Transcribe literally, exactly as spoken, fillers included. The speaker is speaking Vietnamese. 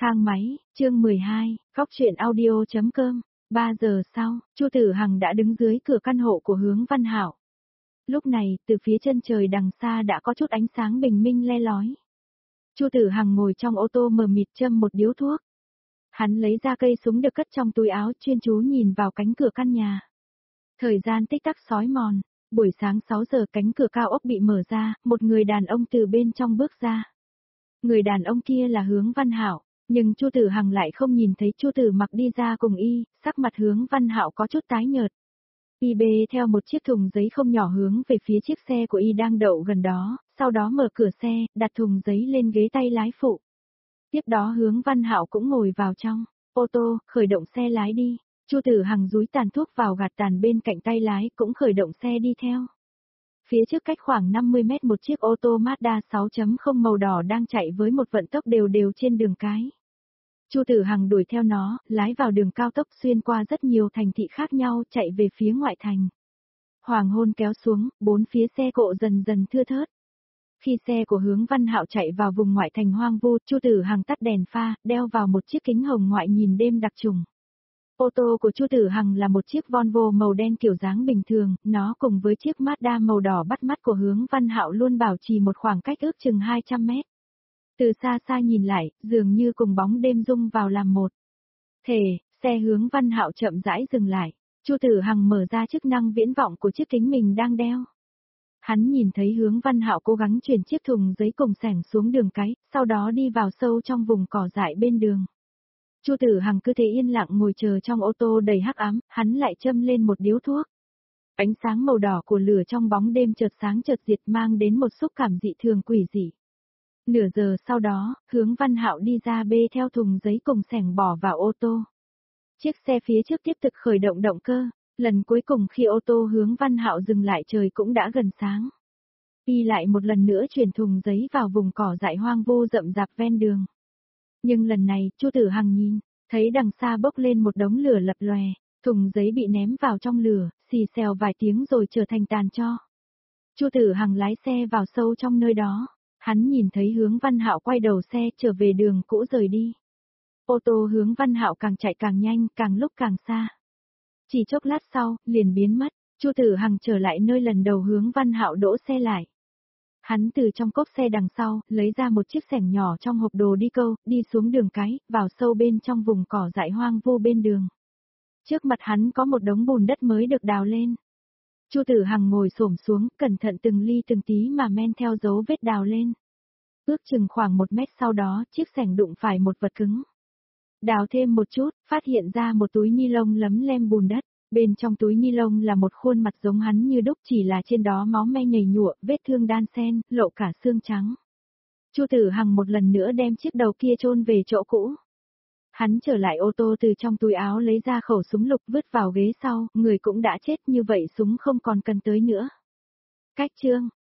Thang máy, chương mười hai, Khóc chuyện audio.com. ba giờ sau, Chu Tử Hằng đã đứng dưới cửa căn hộ của Hướng Văn Hạo. Lúc này, từ phía chân trời đằng xa đã có chút ánh sáng bình minh le lói. Chu Tử Hằng ngồi trong ô tô mờ mịt châm một điếu thuốc. Hắn lấy ra cây súng được cất trong túi áo, chuyên chú nhìn vào cánh cửa căn nhà. Thời gian tích tắc sói mòn, buổi sáng sáu giờ cánh cửa cao ốc bị mở ra, một người đàn ông từ bên trong bước ra. Người đàn ông kia là Hướng Văn Hạo, nhưng Chu Tử Hằng lại không nhìn thấy Chu Tử Mặc đi ra cùng y, sắc mặt Hướng Văn Hạo có chút tái nhợt. Y bê theo một chiếc thùng giấy không nhỏ hướng về phía chiếc xe của y đang đậu gần đó, sau đó mở cửa xe, đặt thùng giấy lên ghế tay lái phụ. Tiếp đó Hướng Văn Hạo cũng ngồi vào trong ô tô, khởi động xe lái đi. Chu Tử Hằng dúi tàn thuốc vào gạt tàn bên cạnh tay lái, cũng khởi động xe đi theo. Phía trước cách khoảng năm mươi mét một chiếc ô tô Mazda sáu chấm không màu đỏ đang chạy với một vận tốc đều đều trên đường cái. Chu Tử Hằng đuổi theo nó, lái vào đường cao tốc xuyên qua rất nhiều thành thị khác nhau, chạy về phía ngoại thành. Hoàng hôn kéo xuống, bốn phía xe cộ dần dần thưa thớt. Khi xe của Hướng Văn Hạo chạy vào vùng ngoại thành hoang vu, Chu Tử Hằng tắt đèn pha, đeo vào một chiếc kính hồng ngoại nhìn đêm đặc trùng. Ô tô của Chu Tử Hằng là một chiếc Volvo màu đen kiểu dáng bình thường, nó cùng với chiếc Mazda màu đỏ bắt mắt của Hướng Văn Hạo luôn bảo trì một khoảng cách ước chừng hai trăm mét. Từ xa xa nhìn lại, dường như cùng bóng đêm dung vào làm một thể, xe Hướng Văn Hạo chậm rãi dừng lại. Chu Tử Hằng mở ra chức năng viễn vọng của chiếc kính mình đang đeo. Hắn nhìn thấy Hướng Văn Hạo cố gắng chuyển chiếc thùng giấy cùng sẻng xuống đường cái, sau đó đi vào sâu trong vùng cỏ dại bên đường. Chu Tử Hằng cứ thế yên lặng ngồi chờ trong ô tô đầy hắc ám, hắn lại châm lên một điếu thuốc. Ánh sáng màu đỏ của lửa trong bóng đêm chợt sáng chợt diệt mang đến một xúc cảm dị thường quỷ dị. Nửa giờ sau đó, Hướng Văn Hạo đi ra bê theo thùng giấy cùng sẻng bỏ vào ô tô. Chiếc xe phía trước tiếp tục khởi động động cơ, lần cuối cùng khi ô tô Hướng Văn Hạo dừng lại trời cũng đã gần sáng. Y lại một lần nữa chuyển thùng giấy vào vùng cỏ dại hoang vu rậm rạp ven đường. Nhưng lần này, Chu Tử Hằng nhìn, thấy đằng xa bốc lên một đống lửa lập lòe, thùng giấy bị ném vào trong lửa, xì xèo vài tiếng rồi trở thành tàn tro. Chu Tử Hằng lái xe vào sâu trong nơi đó, hắn nhìn thấy Hướng Văn Hạo quay đầu xe trở về đường cũ rời đi. Ô tô Hướng Văn Hạo càng chạy càng nhanh, càng lúc càng xa. Chỉ chốc lát sau, liền biến mất, Chu Tử Hằng trở lại nơi lần đầu Hướng Văn Hạo đỗ xe lại. Hắn từ trong cốp xe đằng sau, lấy ra một chiếc xẻng nhỏ trong hộp đồ đi câu, đi xuống đường cái, vào sâu bên trong vùng cỏ dại hoang vu bên đường. Trước mặt hắn có một đống bùn đất mới được đào lên. Chu Tử Hằng ngồi xổm xuống, cẩn thận từng ly từng tí mà men theo dấu vết đào lên. Ước chừng khoảng một mét sau đó, chiếc xẻng đụng phải một vật cứng. Đào thêm một chút, phát hiện ra một túi ni lông lấm lem bùn đất. Bên trong túi ni lông là một khuôn mặt giống hắn như đúc, chỉ là trên đó máu me nhầy nhụa, vết thương đan xen, lộ cả xương trắng. Chu Tử Hằng một lần nữa đem chiếc đầu kia chôn về chỗ cũ. Hắn trở lại ô tô, từ trong túi áo lấy ra khẩu súng lục vứt vào ghế sau, người cũng đã chết như vậy súng không còn cần tới nữa. Cách chương